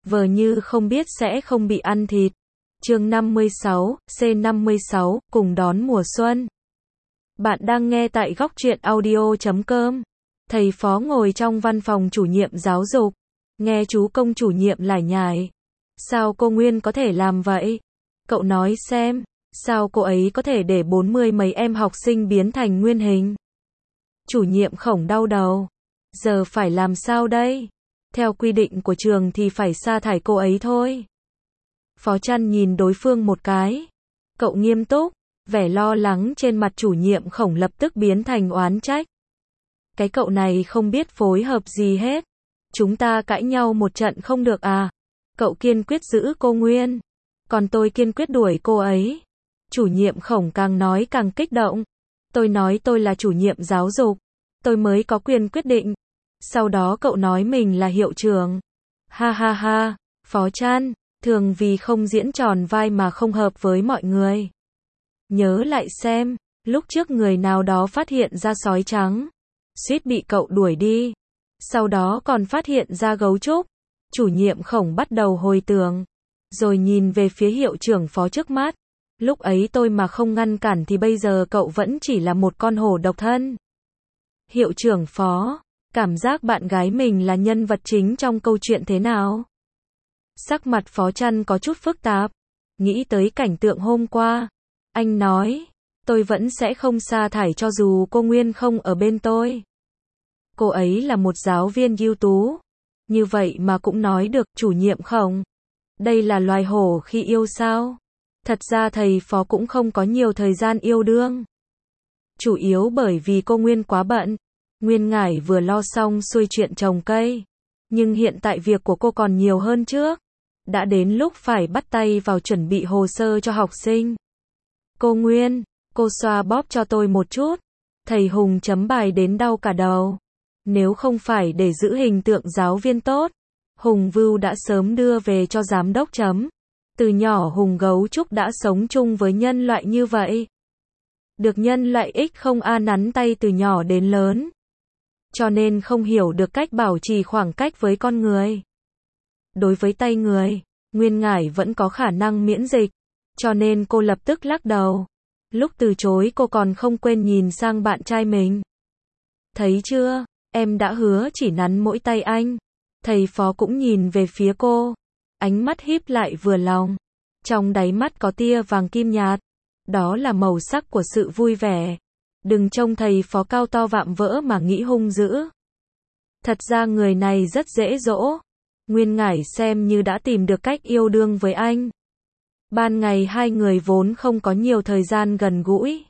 vờ như không biết sẽ không bị ăn thịt. Chương 56, C56, cùng đón mùa xuân. Bạn đang nghe tại góc truyện audio.com. Thầy phó ngồi trong văn phòng chủ nhiệm giáo dục, nghe chú Công chủ nhiệm lải nhải. Sao cô Nguyên có thể làm vậy? Cậu nói xem, sao cô ấy có thể để 40 mấy em học sinh biến thành nguyên hình? Chủ nhiệm Khổng đau đầu. Giờ phải làm sao đây? Theo quy định của trường thì phải sa thải cô ấy thôi. Phó Trăn nhìn đối phương một cái. Cậu nghiêm túc, vẻ lo lắng trên mặt chủ nhiệm Khổng lập tức biến thành oán trách. Cái cậu này không biết phối hợp gì hết. Chúng ta cãi nhau một trận không được à? Cậu kiên quyết giữ cô Nguyên, còn tôi kiên quyết đuổi cô ấy. Chủ nhiệm Khổng càng nói càng kích động. Tôi nói tôi là chủ nhiệm giáo dục, tôi mới có quyền quyết định. Sau đó cậu nói mình là hiệu trưởng. Ha ha ha, Phó Trăn, thường vì không diễn tròn vai mà không hợp với mọi người. Nhớ lại xem, lúc trước người nào đó phát hiện ra sói trắng, suýt bị cậu đuổi đi. Sau đó còn phát hiện ra gấu trúc. Chủ nhiệm Khổng bắt đầu hồi tưởng, rồi nhìn về phía hiệu trưởng Phó trước mắt. Lúc ấy tôi mà không ngăn cản thì bây giờ cậu vẫn chỉ là một con hổ độc thân. Hiệu trưởng Phó, cảm giác bạn gái mình là nhân vật chính trong câu chuyện thế nào? Sắc mặt Phó Trăn có chút phức tạp, nghĩ tới cảnh tượng hôm qua. Anh nói, tôi vẫn sẽ không sa thải cho dù cô Nguyên không ở bên tôi. Cô ấy là một giáo viên ưu tú. Như vậy mà cũng nói được, chủ nhiệm Khổng. Đây là loài hổ khi yêu sao? Thật ra thầy Phó cũng không có nhiều thời gian yêu đương. Chủ yếu bởi vì cô Nguyên quá bận. Nguyên Ngải vừa lo xong xuôi chuyện trồng cây. Nhưng hiện tại việc của cô còn nhiều hơn trước. Đã đến lúc phải bắt tay vào chuẩn bị hồ sơ cho học sinh. Cô Nguyên, cô xoa bóp cho tôi một chút. Thầy Hùng chấm bài đến đau cả đầu. Nếu không phải để giữ hình tượng giáo viên tốt, Hùng Vưu đã sớm đưa về cho giám đốc chấm. Từ nhỏ Hùng Gấu Trúc đã sống chung với nhân loại như vậy. Được nhân loại không nắn tay từ nhỏ đến lớn. Cho nên không hiểu được cách bảo trì khoảng cách với con người. Đối với tay người, Nguyên Ngải vẫn có khả năng miễn dịch. Cho nên cô lập tức lắc đầu. Lúc từ chối cô còn không quên nhìn sang bạn trai mình. Thấy chưa, em đã hứa chỉ nắn mỗi tay anh. Thầy Phó cũng nhìn về phía cô. Ánh mắt híp lại vừa lòng. Trong đáy mắt có tia vàng kim nhạt. Đó là màu sắc của sự vui vẻ. Đừng trông thầy Phó cao to vạm vỡ mà nghĩ hung dữ. Thật ra người này rất dễ dỗ. Nguyên Ngải xem như đã tìm được cách yêu đương với anh. Ban ngày hai người vốn không có nhiều thời gian gần gũi.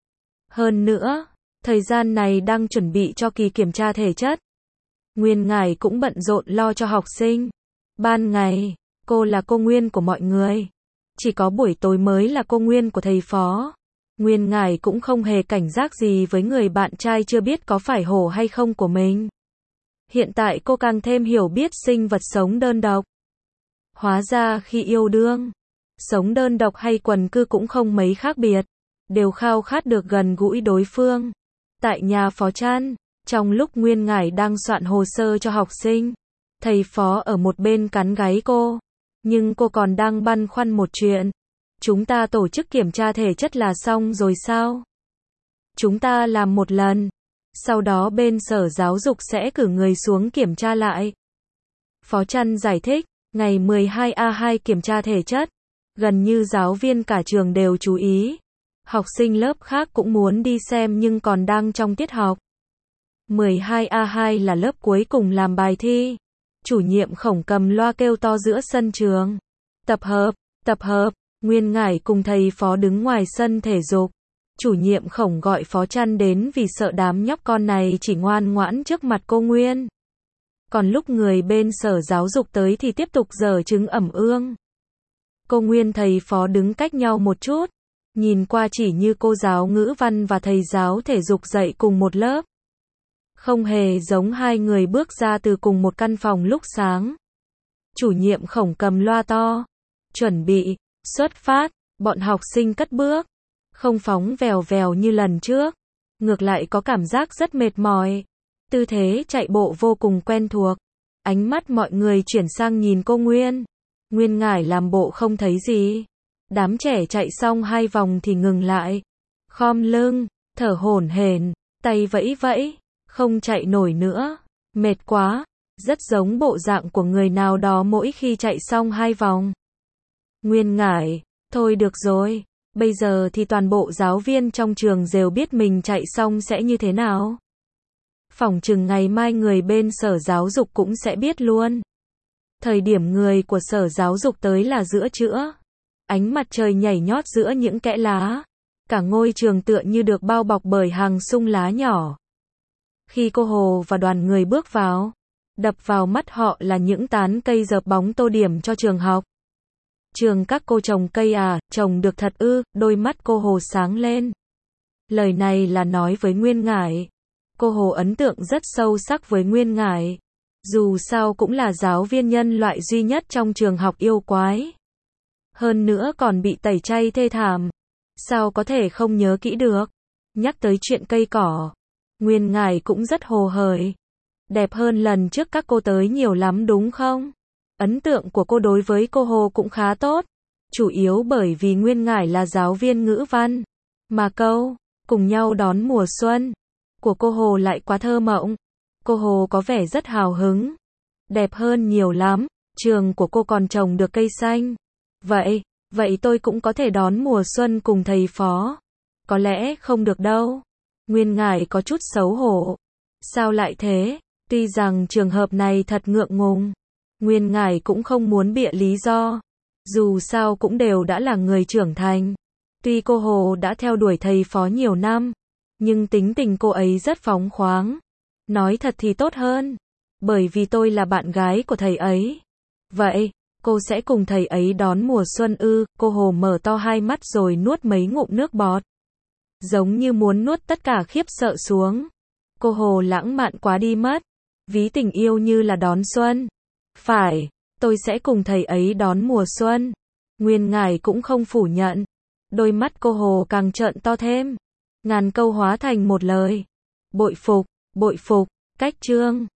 Hơn nữa, thời gian này đang chuẩn bị cho kỳ kiểm tra thể chất. Nguyên Ngải cũng bận rộn lo cho học sinh. Ban ngày, cô là cô Nguyên của mọi người. Chỉ có buổi tối mới là cô Nguyên của thầy Phó. Nguyên Ngải cũng không hề cảnh giác gì với người bạn trai chưa biết có phải hổ hay không của mình. Hiện tại cô càng thêm hiểu biết sinh vật sống đơn độc. Hóa ra khi yêu đương, sống đơn độc hay quần cư cũng không mấy khác biệt. Đều khao khát được gần gũi đối phương. Tại nhà Phó Trăn, trong lúc Nguyên Ngải đang soạn hồ sơ cho học sinh, thầy Phó ở một bên cắn gáy cô. Nhưng cô còn đang băn khoăn một chuyện. Chúng ta tổ chức kiểm tra thể chất là xong rồi sao? Chúng ta làm một lần. Sau đó bên sở giáo dục sẽ cử người xuống kiểm tra lại. Phó Trăn giải thích, ngày 12A2 kiểm tra thể chất. Gần như giáo viên cả trường đều chú ý. Học sinh lớp khác cũng muốn đi xem nhưng còn đang trong tiết học. 12A2 là lớp cuối cùng làm bài thi. Chủ nhiệm Khổng cầm loa kêu to giữa sân trường. Tập hợp, tập hợp. Nguyên Ngải cùng thầy Phó đứng ngoài sân thể dục. Chủ nhiệm Khổng gọi Phó Trăn đến vì sợ đám nhóc con này chỉ ngoan ngoãn trước mặt cô Nguyên. Còn lúc người bên sở giáo dục tới thì tiếp tục giở trứng ẩm ương. Cô Nguyên thầy Phó đứng cách nhau một chút. Nhìn qua chỉ như cô giáo ngữ văn và thầy giáo thể dục dạy cùng một lớp. Không hề giống hai người bước ra từ cùng một căn phòng lúc sáng. Chủ nhiệm Khổng cầm loa to. Chuẩn bị, xuất phát, bọn học sinh cất bước. Không phóng vèo vèo như lần trước. Ngược lại có cảm giác rất mệt mỏi. Tư thế chạy bộ vô cùng quen thuộc. Ánh mắt mọi người chuyển sang nhìn cô Nguyên. Nguyên Ngải làm bộ không thấy gì. Đám trẻ chạy xong 2 vòng thì ngừng lại. Khom lưng, thở hổn hển, tay vẫy vẫy, không chạy nổi nữa. Mệt quá, rất giống bộ dạng của người nào đó mỗi khi chạy xong 2 vòng. Nguyên Ngải, thôi được rồi, bây giờ thì toàn bộ giáo viên trong trường đều biết mình chạy xong sẽ như thế nào. Phỏng chừng ngày mai người bên sở giáo dục cũng sẽ biết luôn. Thời điểm người của sở giáo dục tới là giữa trưa. Ánh mặt trời nhảy nhót giữa những kẽ lá. Cả ngôi trường tựa như được bao bọc bởi hàng sung lá nhỏ. Khi cô Hồ và đoàn người bước vào, đập vào mắt họ là những tán cây dợp bóng tô điểm cho trường học. Trường các cô trồng cây à, trồng được thật ư, đôi mắt cô Hồ sáng lên. Lời này là nói với Nguyên Ngải. Cô Hồ ấn tượng rất sâu sắc với Nguyên Ngải. Dù sao cũng là giáo viên nhân loại duy nhất trong trường học yêu quái. Hơn nữa còn bị tẩy chay thê thảm. Sao có thể không nhớ kỹ được? Nhắc tới chuyện cây cỏ, Nguyên Ngải cũng rất hồ hởi. Đẹp hơn lần trước các cô tới nhiều lắm đúng không? Ấn tượng của cô đối với cô Hồ cũng khá tốt. Chủ yếu bởi vì Nguyên Ngải là giáo viên ngữ văn. Mà câu, cùng nhau đón mùa xuân, của cô Hồ lại quá thơ mộng. Cô Hồ có vẻ rất hào hứng. Đẹp hơn nhiều lắm, trường của cô còn trồng được cây xanh. Vậy tôi cũng có thể đón mùa xuân cùng thầy phó. Có lẽ không được đâu. Nguyên Ngải có chút xấu hổ. Sao lại thế? Tuy rằng trường hợp này thật ngượng ngùng. Nguyên Ngải cũng không muốn bịa lý do. Dù sao cũng đều đã là người trưởng thành. Tuy cô Hồ đã theo đuổi thầy phó nhiều năm, nhưng tính tình cô ấy rất phóng khoáng. Nói thật thì tốt hơn. Bởi vì tôi là bạn gái của thầy ấy. Vậy, cô sẽ cùng thầy ấy đón mùa xuân ư? Cô Hồ mở to hai mắt rồi nuốt mấy ngụm nước bọt. Giống như muốn nuốt tất cả khiếp sợ xuống. Cô Hồ lãng mạn quá đi mất. Ví tình yêu như là đón xuân. Phải, tôi sẽ cùng thầy ấy đón mùa xuân. Nguyên Ngải cũng không phủ nhận. Đôi mắt cô Hồ càng trợn to thêm. Ngàn câu hóa thành một lời. Bội phục, cách chương.